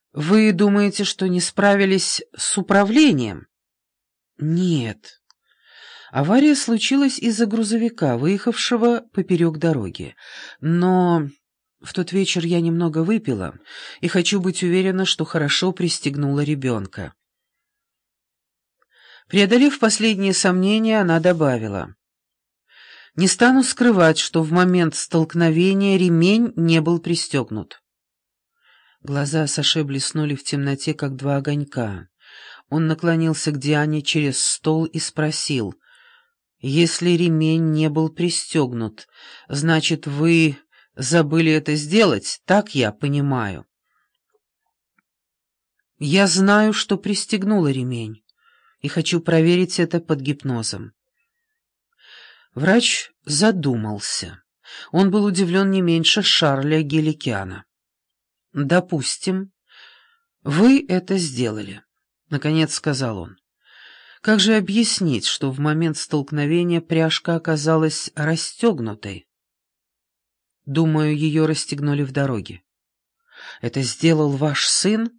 Вы думаете, что не справились с управлением? Нет. Авария случилась из-за грузовика, выехавшего поперек дороги. Но в тот вечер я немного выпила и хочу быть уверена, что хорошо пристегнула ребенка. Преодолев последние сомнения, она добавила: «Не стану скрывать, что в момент столкновения ремень не был пристегнут». Глаза Саше блеснули в темноте, как два огонька. Он наклонился к Диане через стол и спросил: «Если ремень не был пристегнут, значит, вы забыли это сделать, так я понимаю?» «Я знаю, что пристегнула ремень, и хочу проверить это под гипнозом». Врач задумался. Он был удивлен не меньше Шарля Геликяна. «Допустим, вы это сделали», — наконец сказал он. «Как же объяснить, что в момент столкновения пряжка оказалась расстегнутой?» «Думаю, ее расстегнули в дороге». «Это сделал ваш сын?»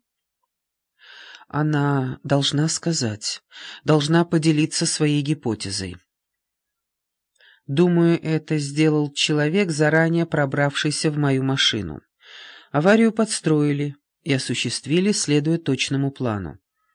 Она должна сказать, должна поделиться своей гипотезой. «Думаю, это сделал человек, заранее пробравшийся в мою машину. Аварию подстроили и осуществили, следуя точному плану».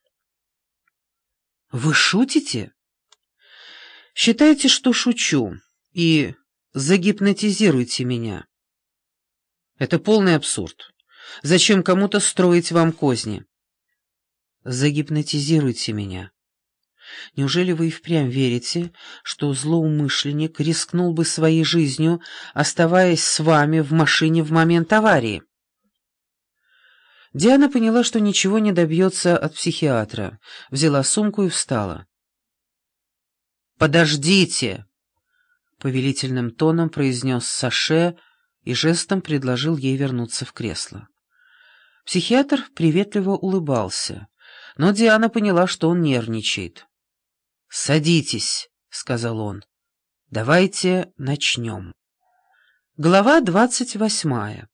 «Вы шутите?» «Считайте, что шучу, и загипнотизируйте меня». «Это полный абсурд. Зачем кому-то строить вам козни?» «Загипнотизируйте меня. Неужели вы и впрямь верите, что злоумышленник рискнул бы своей жизнью, оставаясь с вами в машине в момент аварии?» Диана поняла, что ничего не добьется от психиатра, взяла сумку и встала. «Подождите!» — повелительным тоном произнес Саше и жестом предложил ей вернуться в кресло. Психиатр приветливо улыбался, но Диана поняла, что он нервничает. «Садитесь», — сказал он. «Давайте начнем». Глава 28.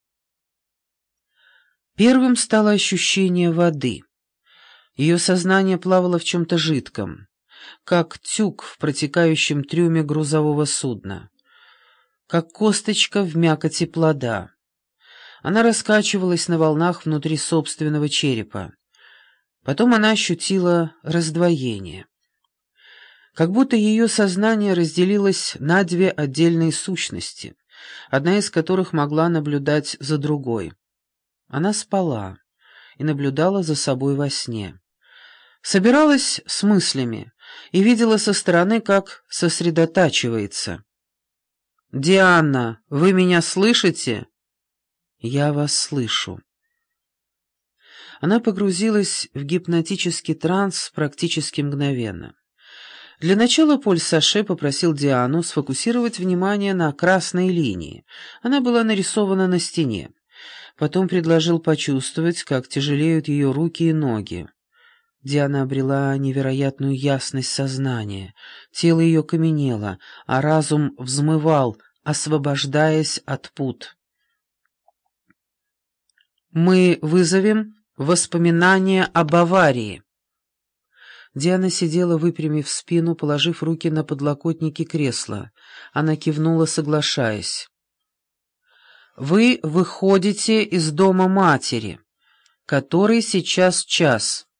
Первым стало ощущение воды. Ее сознание плавало в чем-то жидком, как тюк в протекающем трюме грузового судна, как косточка в мякоти плода. Она раскачивалась на волнах внутри собственного черепа. Потом она ощутила раздвоение. Как будто ее сознание разделилось на две отдельные сущности, одна из которых могла наблюдать за другой. Она спала и наблюдала за собой во сне. Собиралась с мыслями и видела со стороны, как сосредотачивается. «Диана, вы меня слышите?» «Я вас слышу». Она погрузилась в гипнотический транс практически мгновенно. Для начала Поль Саше попросил Диану сфокусировать внимание на красной линии. Она была нарисована на стене. Потом предложил почувствовать, как тяжелеют ее руки и ноги. Диана обрела невероятную ясность сознания. Тело ее каменело, а разум взмывал, освобождаясь от пут. «Мы вызовем воспоминания об аварии». Диана сидела, выпрямив спину, положив руки на подлокотники кресла. Она кивнула, соглашаясь. «Вы выходите из дома матери, который сейчас час.